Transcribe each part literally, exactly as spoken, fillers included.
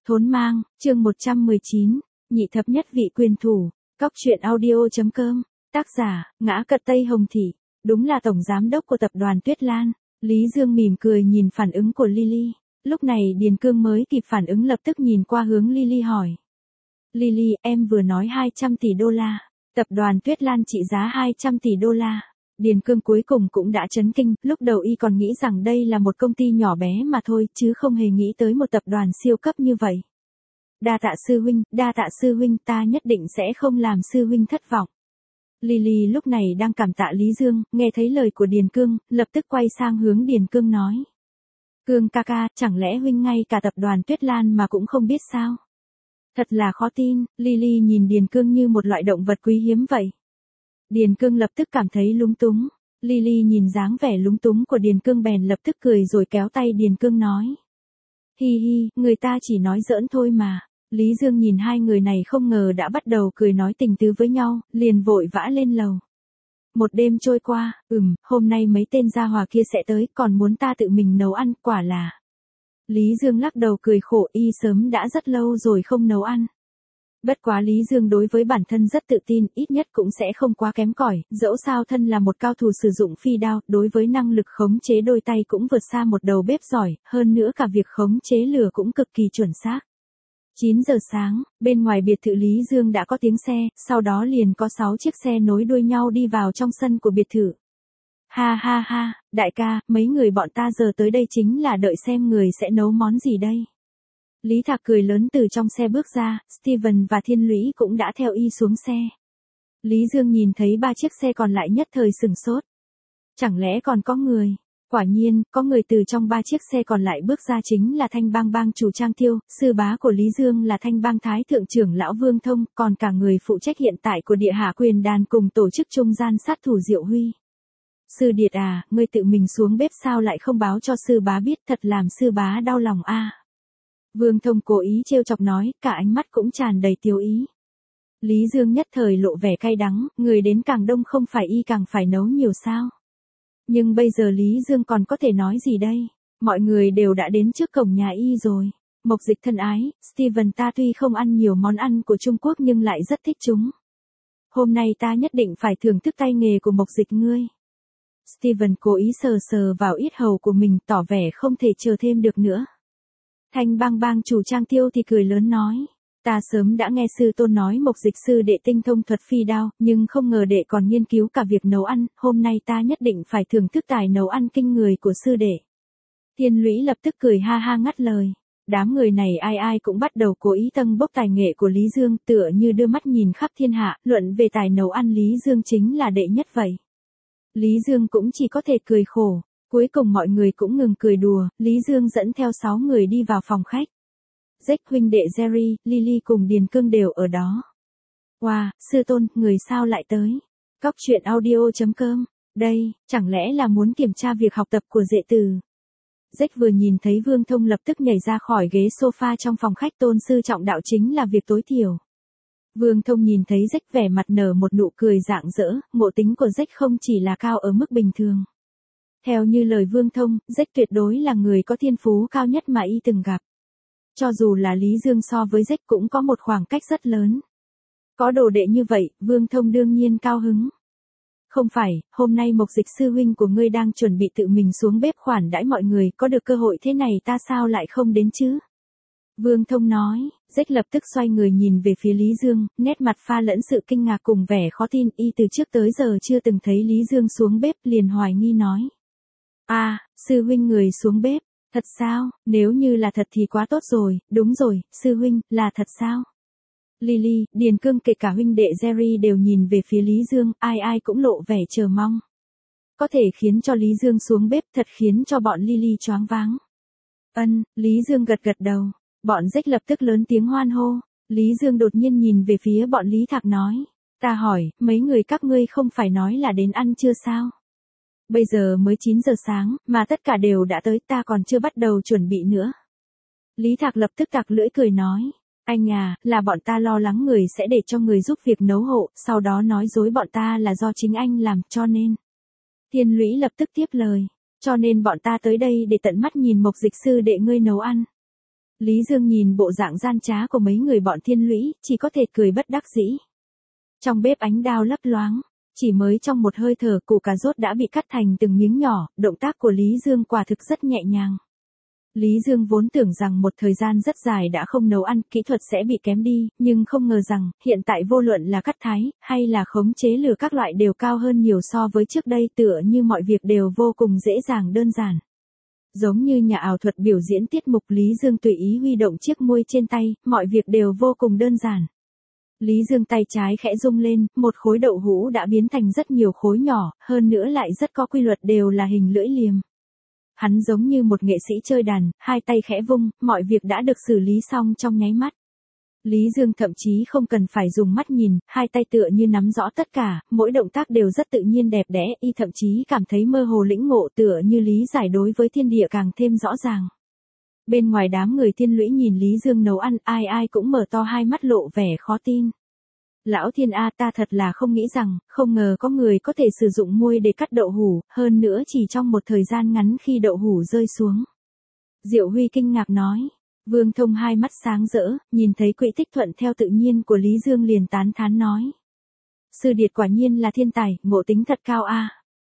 Thốn mang, chương một trăm mười chín, nhị thập nhất vị quyền thủ, cóc truyện audio.com, tác giả, Ngã Cật Tây Hồng Thị, đúng là tổng giám đốc của tập đoàn Tuyết Lan. Lý Dương mỉm cười nhìn phản ứng của Lily, lúc này Điền Cương mới kịp phản ứng lập tức nhìn qua hướng Lily hỏi. Lily, em vừa nói hai trăm tỷ đô la, tập đoàn Tuyết Lan trị giá hai trăm tỷ đô la. Điền Cương cuối cùng cũng đã chấn kinh, lúc đầu y còn nghĩ rằng đây là một công ty nhỏ bé mà thôi, chứ không hề nghĩ tới một tập đoàn siêu cấp như vậy. Đa tạ sư huynh, đa tạ sư huynh, ta nhất định sẽ không làm sư huynh thất vọng. Lily lúc này đang cảm tạ Lý Dương, nghe thấy lời của Điền Cương, lập tức quay sang hướng Điền Cương nói. Cương ca ca, chẳng lẽ huynh ngay cả tập đoàn Tuyết Lan mà cũng không biết sao? Thật là khó tin, Lily nhìn Điền Cương như một loại động vật quý hiếm vậy. Điền Cương lập tức cảm thấy lúng túng. Lily nhìn dáng vẻ lúng túng của Điền Cương bèn lập tức cười rồi kéo tay Điền Cương nói. Hi hi, người ta chỉ nói giỡn thôi mà. Lý Dương nhìn hai người này không ngờ đã bắt đầu cười nói tình tứ với nhau, liền vội vã lên lầu. Một đêm trôi qua, ừm, hôm nay mấy tên gia hòa kia sẽ tới, còn muốn ta tự mình nấu ăn, quả là. Lý Dương lắc đầu cười khổ, y sớm đã rất lâu rồi không nấu ăn. Bất quá Lý Dương đối với bản thân rất tự tin, ít nhất cũng sẽ không quá kém cỏi, dẫu sao thân là một cao thủ sử dụng phi đao, đối với năng lực khống chế đôi tay cũng vượt xa một đầu bếp giỏi, hơn nữa cả việc khống chế lửa cũng cực kỳ chuẩn xác. chín giờ sáng, bên ngoài biệt thự Lý Dương đã có tiếng xe, sau đó liền có sáu chiếc xe nối đuôi nhau đi vào trong sân của biệt thự. Ha ha ha, đại ca, mấy người bọn ta giờ tới đây chính là đợi xem người sẽ nấu món gì đây. Lý Thạc cười lớn từ trong xe bước ra, Steven và Thiên Lũy cũng đã theo y xuống xe. Lý Dương nhìn thấy ba chiếc xe còn lại nhất thời sửng sốt. Chẳng lẽ còn có người? Quả nhiên, có người từ trong ba chiếc xe còn lại bước ra chính là Thanh Bang bang chủ Trang Tiêu, sư bá của Lý Dương là Thanh Bang Thái thượng trưởng lão Vương Thông, còn cả người phụ trách hiện tại của Địa Hạ Quyền Đàn cùng tổ chức trung gian sát thủ Diệu Huy. Sư Điệt à, ngươi tự mình xuống bếp sao lại không báo cho sư bá biết, thật làm sư bá đau lòng a. À. Vương Thông cố ý trêu chọc nói, cả ánh mắt cũng tràn đầy tiêu ý. Lý Dương nhất thời lộ vẻ cay đắng, người đến càng đông không phải y càng phải nấu nhiều sao. Nhưng bây giờ Lý Dương còn có thể nói gì đây? Mọi người đều đã đến trước cổng nhà y rồi. Mộc Dịch thân ái, Steven ta tuy không ăn nhiều món ăn của Trung Quốc nhưng lại rất thích chúng. Hôm nay ta nhất định phải thưởng thức tay nghề của Mộc Dịch ngươi. Steven cố ý sờ sờ vào yết hầu của mình tỏ vẻ không thể chờ thêm được nữa. Thanh Bang bang chủ Trang Tiêu thì cười lớn nói. Ta sớm đã nghe sư tôn nói Mộc Dịch sư đệ tinh thông thuật phi đao, nhưng không ngờ đệ còn nghiên cứu cả việc nấu ăn, hôm nay ta nhất định phải thưởng thức tài nấu ăn kinh người của sư đệ. Thiên Lũy lập tức cười ha ha ngắt lời. Đám người này ai ai cũng bắt đầu cố ý tâng bốc tài nghệ của Lý Dương, tựa như đưa mắt nhìn khắp thiên hạ, luận về tài nấu ăn Lý Dương chính là đệ nhất vậy. Lý Dương cũng chỉ có thể cười khổ. Cuối cùng mọi người cũng ngừng cười đùa, Lý Dương dẫn theo sáu người đi vào phòng khách. Jack huynh đệ Jerry, Lily cùng Điền Cương đều ở đó. Wow, sư tôn, người sao lại tới? Cóc truyện audio.com, đây, chẳng lẽ là muốn kiểm tra việc học tập của đệ tử? Jack vừa nhìn thấy Vương Thông lập tức nhảy ra khỏi ghế sofa trong phòng khách, tôn sư trọng đạo chính là việc tối thiểu. Vương Thông nhìn thấy Jack vẻ mặt nở một nụ cười rạng rỡ, ngộ tính của Jack không chỉ là cao ở mức bình thường. Theo như lời Vương Thông, Jack tuyệt đối là người có thiên phú cao nhất mà y từng gặp. Cho dù là Lý Dương so với Jack cũng có một khoảng cách rất lớn. Có đồ đệ như vậy, Vương Thông đương nhiên cao hứng. Không phải, hôm nay Mộc Dịch sư huynh của ngươi đang chuẩn bị tự mình xuống bếp khoản đãi mọi người, có được cơ hội thế này ta sao lại không đến chứ? Vương Thông nói, Jack lập tức xoay người nhìn về phía Lý Dương, nét mặt pha lẫn sự kinh ngạc cùng vẻ khó tin, y từ trước tới giờ chưa từng thấy Lý Dương xuống bếp, liền hoài nghi nói. À, sư huynh người xuống bếp, thật sao, nếu như là thật thì quá tốt rồi, đúng rồi, sư huynh, là thật sao? Lily, Điền Cương kể cả huynh đệ Jerry đều nhìn về phía Lý Dương, ai ai cũng lộ vẻ chờ mong. Có thể khiến cho Lý Dương xuống bếp thật khiến cho bọn Lily choáng váng. Ân, Lý Dương gật gật đầu, bọn Jack lập tức lớn tiếng hoan hô, Lý Dương đột nhiên nhìn về phía bọn Lý Thạc nói. Ta hỏi, mấy người các ngươi không phải nói là đến ăn chưa sao? Bây giờ mới chín giờ sáng, mà tất cả đều đã tới, ta còn chưa bắt đầu chuẩn bị nữa. Lý Thạc lập tức tặc lưỡi cười nói, anh à, là bọn ta lo lắng người sẽ để cho người giúp việc nấu hộ, sau đó nói dối bọn ta là do chính anh làm, cho nên. Thiên Lũy lập tức tiếp lời, cho nên bọn ta tới đây để tận mắt nhìn Mộc Dịch sư đệ ngươi nấu ăn. Lý Dương nhìn bộ dạng gian trá của mấy người bọn thiên lũy, chỉ có thể cười bất đắc dĩ. Trong bếp ánh đao lấp loáng, chỉ mới trong một hơi thở củ cà rốt đã bị cắt thành từng miếng nhỏ, động tác của Lý Dương quả thực rất nhẹ nhàng. Lý Dương vốn tưởng rằng một thời gian rất dài đã không nấu ăn, kỹ thuật sẽ bị kém đi, nhưng không ngờ rằng, hiện tại vô luận là cắt thái, hay là khống chế lửa các loại đều cao hơn nhiều so với trước đây, tựa như mọi việc đều vô cùng dễ dàng đơn giản. Giống như nhà ảo thuật biểu diễn tiết mục, Lý Dương tùy ý huy động chiếc muôi trên tay, mọi việc đều vô cùng đơn giản. Lý Dương tay trái khẽ rung lên, một khối đậu hũ đã biến thành rất nhiều khối nhỏ, hơn nữa lại rất có quy luật, đều là hình lưỡi liềm. Hắn giống như một nghệ sĩ chơi đàn, hai tay khẽ vung, mọi việc đã được xử lý xong trong nháy mắt. Lý Dương thậm chí không cần phải dùng mắt nhìn, hai tay tựa như nắm rõ tất cả, mỗi động tác đều rất tự nhiên đẹp đẽ, y thậm chí cảm thấy mơ hồ lĩnh ngộ, tựa như lý giải đối với thiên địa càng thêm rõ ràng. Bên ngoài đám người thiên lũy nhìn Lý Dương nấu ăn, ai ai cũng mở to hai mắt lộ vẻ khó tin. Lão thiên A, ta thật là không nghĩ rằng, không ngờ có người có thể sử dụng muôi để cắt đậu hũ, hơn nữa chỉ trong một thời gian ngắn khi đậu hũ rơi xuống. Diệu Huy kinh ngạc nói. Vương Thông hai mắt sáng rỡ, nhìn thấy quỹ tích thuận theo tự nhiên của Lý Dương liền tán thán nói. Sư điệt quả nhiên là thiên tài, ngộ tính thật cao a.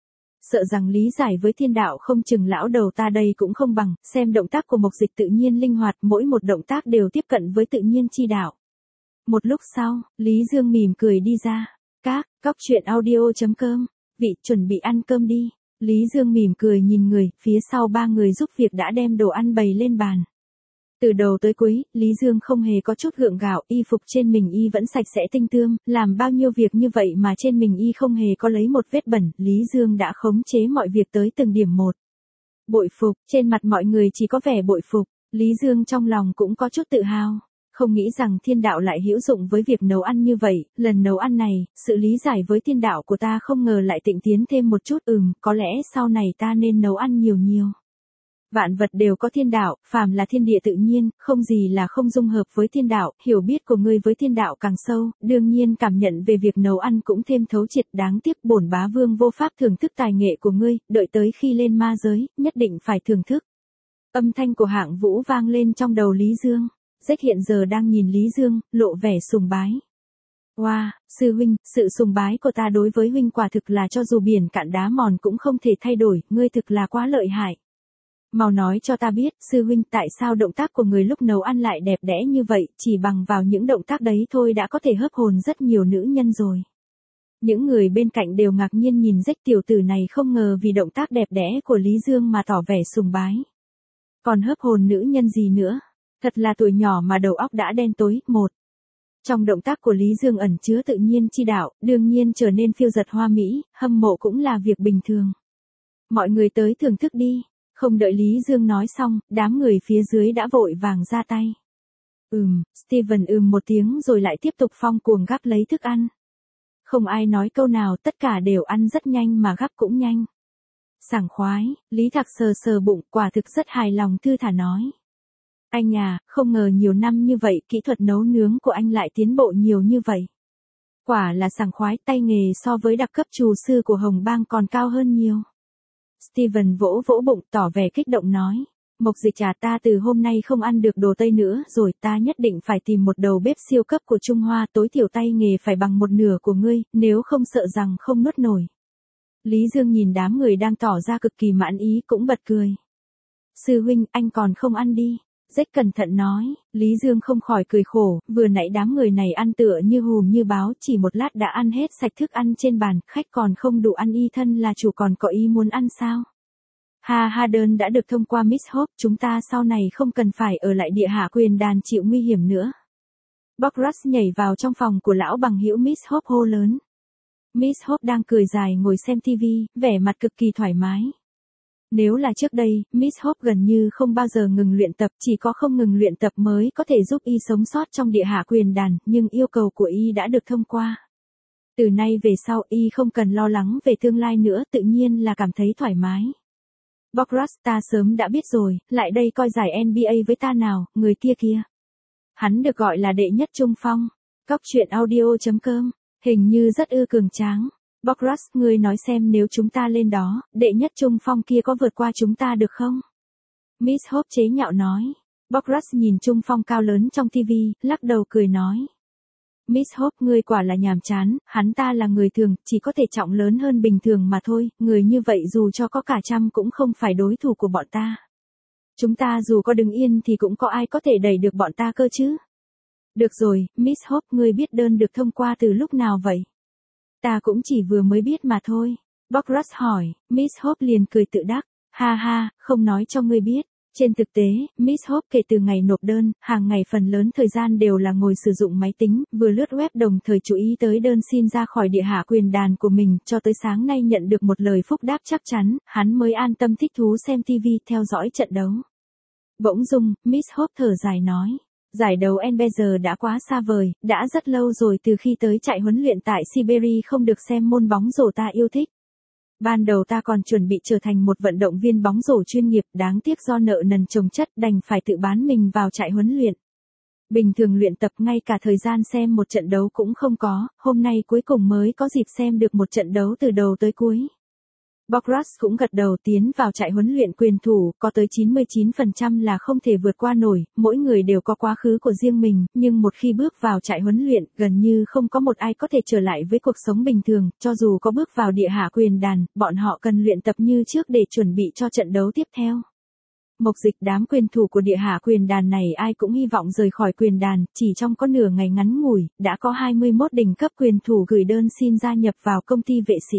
Sợ rằng lý giải với thiên đạo không chừng lão đầu ta đây cũng không bằng, xem động tác của Mộc Dịch tự nhiên linh hoạt, mỗi một động tác đều tiếp cận với tự nhiên chi đạo. Một lúc sau, Lý Dương mỉm cười đi ra. Các, cóc truyện audio chấm com, vị chuẩn bị ăn cơm đi. Lý Dương mỉm cười nhìn người, phía sau ba người giúp việc đã đem đồ ăn bày lên bàn. Từ đầu tới cuối, Lý Dương không hề có chút gượng gạo, y phục trên mình y vẫn sạch sẽ tinh tươm, làm bao nhiêu việc như vậy mà trên mình y không hề có lấy một vết bẩn, Lý Dương đã khống chế mọi việc tới từng điểm một. Bội phục, trên mặt mọi người chỉ có vẻ bội phục, Lý Dương trong lòng cũng có chút tự hào. Không nghĩ rằng thiên đạo lại hữu dụng với việc nấu ăn như vậy, lần nấu ăn này, sự lý giải với thiên đạo của ta không ngờ lại tịnh tiến thêm một chút, ừm, có lẽ sau này ta nên nấu ăn nhiều nhiều. Vạn vật đều có thiên đạo, phàm là thiên địa tự nhiên, không gì là không dung hợp với thiên đạo, hiểu biết của ngươi với thiên đạo càng sâu, đương nhiên cảm nhận về việc nấu ăn cũng thêm thấu triệt, đáng tiếc bổn bá vương vô pháp thưởng thức tài nghệ của ngươi, đợi tới khi lên ma giới, nhất định phải thưởng thức. Âm thanh của Hạng Vũ vang lên trong đầu Lý Dương. Rách hiện giờ đang nhìn Lý Dương, lộ vẻ sùng bái. Wow, sư huynh, sự sùng bái của ta đối với huynh quả thực là cho dù biển cạn đá mòn cũng không thể thay đổi, ngươi thực là quá lợi hại. Mau nói cho ta biết, sư huynh, tại sao động tác của người lúc nấu ăn lại đẹp đẽ như vậy, chỉ bằng vào những động tác đấy thôi đã có thể hấp hồn rất nhiều nữ nhân rồi. Những người bên cạnh đều ngạc nhiên nhìn Rách tiểu tử này, không ngờ vì động tác đẹp đẽ của Lý Dương mà tỏ vẻ sùng bái. Còn hấp hồn nữ nhân gì nữa? Thật là tuổi nhỏ mà đầu óc đã đen tối. Một. Trong động tác của Lý Dương ẩn chứa tự nhiên chi đạo, đương nhiên trở nên phiêu dật hoa mỹ, hâm mộ cũng là việc bình thường. Mọi người tới thưởng thức đi. Không đợi Lý Dương nói xong, đám người phía dưới đã vội vàng ra tay. Ừm, Steven ừm một tiếng rồi lại tiếp tục phong cuồng gắp lấy thức ăn. Không ai nói câu nào, tất cả đều ăn rất nhanh mà gắp cũng nhanh. Sảng khoái, Lý Thạc sờ sờ bụng, quả thực rất hài lòng thư thả nói. Anh à, không ngờ nhiều năm như vậy, kỹ thuật nấu nướng của anh lại tiến bộ nhiều như vậy. Quả là sảng khoái, tay nghề so với đặc cấp trù sư của Hồng Bang còn cao hơn nhiều. Steven vỗ vỗ bụng tỏ vẻ kích động nói. Mộc Dịch trà, ta từ hôm nay không ăn được đồ Tây nữa rồi, ta nhất định phải tìm một đầu bếp siêu cấp của Trung Hoa, tối thiểu tay nghề phải bằng một nửa của ngươi, nếu không sợ rằng không nuốt nổi. Lý Dương nhìn đám người đang tỏ ra cực kỳ mãn ý cũng bật cười. Sư huynh, anh còn không ăn đi. Rách cẩn thận nói, Lý Dương không khỏi cười khổ, vừa nãy đám người này ăn tựa như hùm như báo, chỉ một lát đã ăn hết sạch thức ăn trên bàn, khách còn không đủ ăn, y thân là chủ còn có ý muốn ăn sao? Ha ha, đơn đã được thông qua Miss Hope, chúng ta sau này không cần phải ở lại địa hạ quyền đàn chịu nguy hiểm nữa. Bockruss nhảy vào trong phòng của lão bằng hữu Miss Hope hô lớn. Miss Hope đang cười dài ngồi xem tivi, vẻ mặt cực kỳ thoải mái. Nếu là trước đây, Miss Hope gần như không bao giờ ngừng luyện tập, chỉ có không ngừng luyện tập mới có thể giúp y sống sót trong địa hạ quyền đàn, nhưng yêu cầu của y đã được thông qua. Từ nay về sau y không cần lo lắng về tương lai nữa, tự nhiên là cảm thấy thoải mái. Bockruss, ta sớm đã biết rồi, lại đây coi giải en bi ây với ta nào, người kia kia. Hắn được gọi là đệ nhất trung phong. Cóc truyện audio chấm com, hình như rất ư cường tráng. Bockruss, ngươi nói xem nếu chúng ta lên đó, đệ nhất trung phong kia có vượt qua chúng ta được không? Miss Hope chế nhạo nói. Bograt nhìn trung phong cao lớn trong tivi, lắc đầu cười nói. Miss Hope, ngươi quả là nhàm chán, hắn ta là người thường, chỉ có thể trọng lớn hơn bình thường mà thôi, người như vậy dù cho có cả trăm cũng không phải đối thủ của bọn ta. Chúng ta dù có đứng yên thì cũng có ai có thể đẩy được bọn ta cơ chứ. Được rồi, Miss Hope, ngươi biết đơn được thông qua từ lúc nào vậy? Ta cũng chỉ vừa mới biết mà thôi. Bograt hỏi, Miss Hope liền cười tự đắc, ha ha, không nói cho ngươi biết. Trên thực tế, Miss Hope kể từ ngày nộp đơn, hàng ngày phần lớn thời gian đều là ngồi sử dụng máy tính, vừa lướt web đồng thời chú ý tới đơn xin ra khỏi địa hạ quyền đàn của mình, cho tới sáng nay nhận được một lời phúc đáp chắc chắn, hắn mới an tâm thích thú xem ti vi, theo dõi trận đấu. Bỗng dưng, Miss Hope thở dài nói, giải đấu en bây giờ đã quá xa vời, đã rất lâu rồi từ khi tới trại huấn luyện tại Siberia không được xem môn bóng rổ ta yêu thích. Ban đầu ta còn chuẩn bị trở thành một vận động viên bóng rổ chuyên nghiệp, đáng tiếc do nợ nần chồng chất đành phải tự bán mình vào trại huấn luyện. Bình thường luyện tập ngay cả thời gian xem một trận đấu cũng không có, hôm nay cuối cùng mới có dịp xem được một trận đấu từ đầu tới cuối. Bograt cũng gật đầu, tiến vào trại huấn luyện quyền thủ, có tới chín mươi chín phần trăm là không thể vượt qua nổi, mỗi người đều có quá khứ của riêng mình, nhưng một khi bước vào trại huấn luyện, gần như không có một ai có thể trở lại với cuộc sống bình thường, cho dù có bước vào địa hạ quyền đàn, bọn họ cần luyện tập như trước để chuẩn bị cho trận đấu tiếp theo. Mộc Dịch, đám quyền thủ của địa hạ quyền đàn này ai cũng hy vọng rời khỏi quyền đàn, chỉ trong có nửa ngày ngắn ngủi, đã có hai mươi mốt đỉnh cấp quyền thủ gửi đơn xin gia nhập vào công ty vệ sĩ.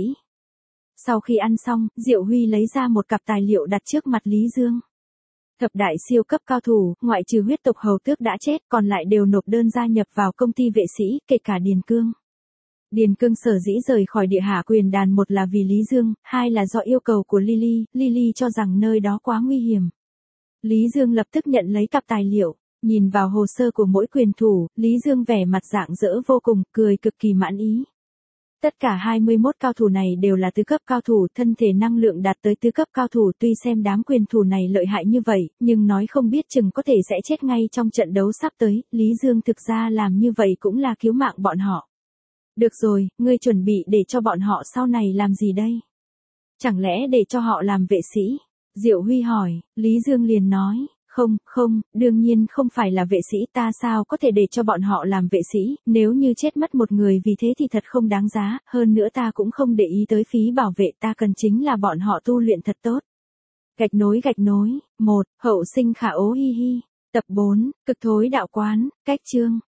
Sau khi ăn xong, Diệu Huy lấy ra một cặp tài liệu đặt trước mặt Lý Dương. Thập đại siêu cấp cao thủ, ngoại trừ huyết tộc hầu tước đã chết, còn lại đều nộp đơn gia nhập vào công ty vệ sĩ, kể cả Điền Cương. Điền Cương sở dĩ rời khỏi địa hạ quyền đàn, một là vì Lý Dương, hai là do yêu cầu của Lily, Lily cho rằng nơi đó quá nguy hiểm. Lý Dương lập tức nhận lấy cặp tài liệu, nhìn vào hồ sơ của mỗi quyền thủ, Lý Dương vẻ mặt rạng rỡ vô cùng, cười cực kỳ mãn ý. Tất cả hai mươi mốt cao thủ này đều là tứ cấp cao thủ, thân thể năng lượng đạt tới tứ cấp cao thủ, tuy xem đám quyền thủ này lợi hại như vậy, nhưng nói không biết chừng có thể sẽ chết ngay trong trận đấu sắp tới, Lý Dương thực ra làm như vậy cũng là cứu mạng bọn họ. Được rồi, ngươi chuẩn bị để cho bọn họ sau này làm gì đây? Chẳng lẽ để cho họ làm vệ sĩ? Diệu Huy hỏi, Lý Dương liền nói. Không, không, đương nhiên không phải là vệ sĩ, ta sao có thể để cho bọn họ làm vệ sĩ, nếu như chết mất một người vì thế thì thật không đáng giá, hơn nữa ta cũng không để ý tới phí bảo vệ, ta cần chính là bọn họ tu luyện thật tốt. Gạch nối gạch nối, một, hậu sinh khả ố hi hi, tập bốn, cực thối đạo quán, cách chương.